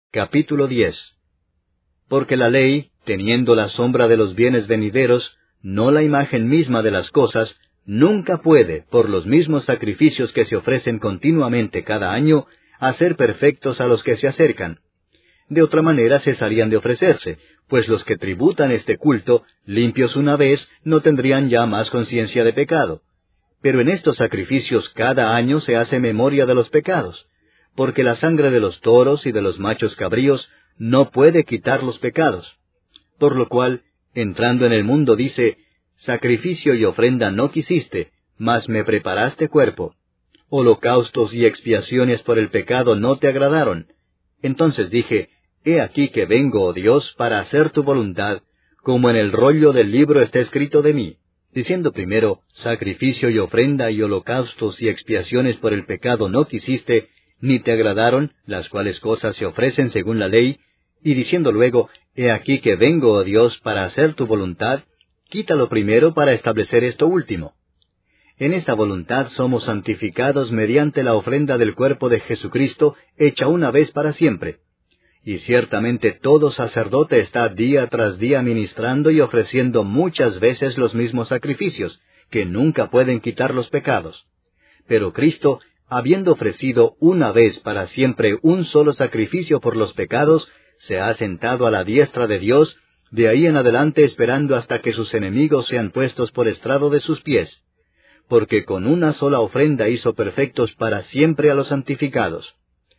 Capítulo 10. Porque la ley, teniendo la sombra de los bienes venideros, no la imagen misma de las cosas, nunca puede, por los mismos sacrificios que se ofrecen continuamente cada año, hacer perfectos a los que se acercan. De otra manera cesarían de ofrecerse, pues los que tributan este culto, limpios una vez, no tendrían ya más conciencia de pecado. Pero en estos sacrificios cada año se hace memoria de los pecados, porque la sangre de los toros y de los machos cabríos no puede quitar los pecados. Por lo cual, entrando en el mundo dice, sacrificio y ofrenda no quisiste, mas me preparaste cuerpo. Holocaustos y expiaciones por el pecado no te agradaron. Entonces dije, he aquí que vengo, oh Dios, para hacer tu voluntad, como en el rollo del libro está escrito de mí, diciendo primero, sacrificio y ofrenda y holocaustos y expiaciones por el pecado no quisiste, ni te agradaron, las cuales cosas se ofrecen según la ley, y diciendo luego, he aquí que vengo, oh Dios, para hacer tu voluntad, quítalo primero para establecer esto último. En esta voluntad somos santificados mediante la ofrenda del cuerpo de Jesucristo, hecha una vez para siempre. Y ciertamente todo sacerdote está día tras día ministrando y ofreciendo muchas veces los mismos sacrificios, que nunca pueden quitar los pecados. Pero Cristo, habiendo ofrecido una vez para siempre un solo sacrificio por los pecados, se ha sentado a la diestra de Dios, de ahí en adelante esperando hasta que sus enemigos sean puestos por estrado de sus pies. Porque con una sola ofrenda hizo perfectos para siempre a los santificados.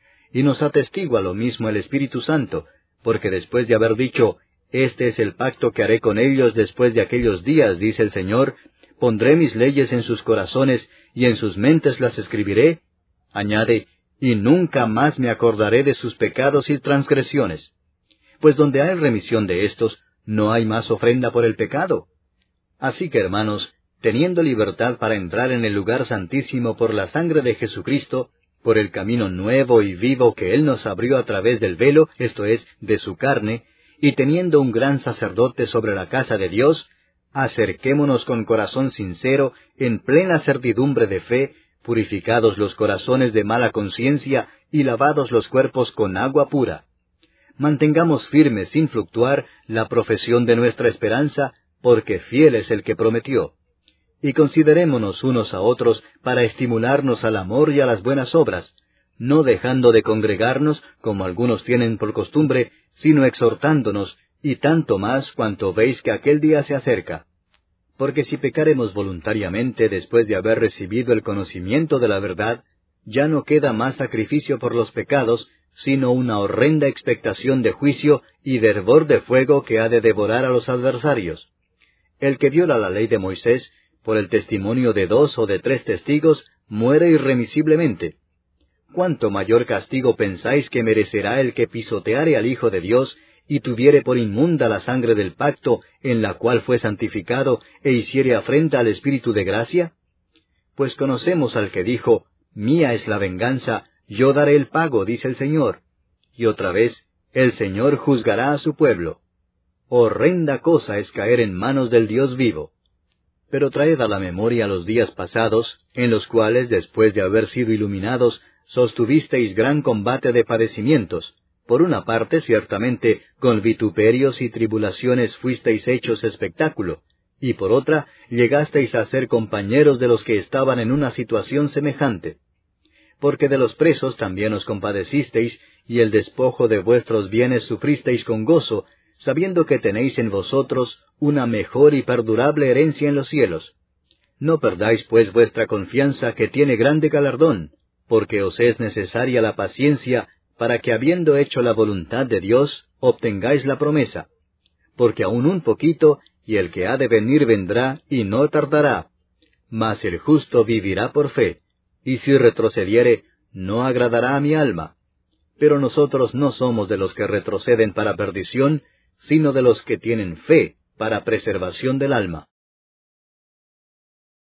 Y nos atestigua lo mismo el Espíritu Santo, porque después de haber dicho, este es el pacto que haré con ellos después de aquellos días, dice el Señor, pondré mis leyes en sus corazones, y en sus mentes las escribiré, añade, y nunca más me acordaré de sus pecados y transgresiones. Pues donde hay remisión de estos, no hay más ofrenda por el pecado. Así que, hermanos, teniendo libertad para entrar en el lugar santísimo por la sangre de Jesucristo, por el camino nuevo y vivo que Él nos abrió a través del velo, esto es, de su carne, y teniendo un gran sacerdote sobre la casa de Dios, acerquémonos con corazón sincero, en plena certidumbre de fe, purificados los corazones de mala conciencia y lavados los cuerpos con agua pura. Mantengamos firme sin fluctuar la profesión de nuestra esperanza, porque fiel es el que prometió. Y considerémonos unos a otros para estimularnos al amor y a las buenas obras, no dejando de congregarnos, como algunos tienen por costumbre, sino exhortándonos, y tanto más cuanto veis que aquel día se acerca. Porque si pecaremos voluntariamente después de haber recibido el conocimiento de la verdad, ya no queda más sacrificio por los pecados, sino una horrenda expectación de juicio y de hervor de fuego que ha de devorar a los adversarios. El que viola la ley de Moisés, por el testimonio de 2 o de 3 testigos, muere irremisiblemente. ¿Cuánto mayor castigo pensáis que merecerá el que pisoteare al Hijo de Dios, y tuviere por inmunda la sangre del pacto, en la cual fue santificado, e hiciere afrenta al Espíritu de gracia? Pues conocemos al que dijo, mía es la venganza, yo daré el pago, dice el Señor. Y otra vez, el Señor juzgará a su pueblo. Horrenda cosa es caer en manos del Dios vivo. Pero traed a la memoria los días pasados, en los cuales, después de haber sido iluminados, sostuvisteis gran combate de padecimientos. Por una parte, ciertamente, con vituperios y tribulaciones fuisteis hechos espectáculo, y por otra, llegasteis a ser compañeros de los que estaban en una situación semejante. Porque de los presos también os compadecisteis, y el despojo de vuestros bienes sufristeis con gozo, sabiendo que tenéis en vosotros una mejor y perdurable herencia en los cielos. No perdáis pues vuestra confianza, que tiene grande galardón, porque os es necesaria la paciencia, para que habiendo hecho la voluntad de Dios, obtengáis la promesa. Porque aún un poquito, y el que ha de venir vendrá, y no tardará. Mas el justo vivirá por fe, y si retrocediere, no agradará a mi alma. Pero nosotros no somos de los que retroceden para perdición, sino de los que tienen fe para preservación del alma.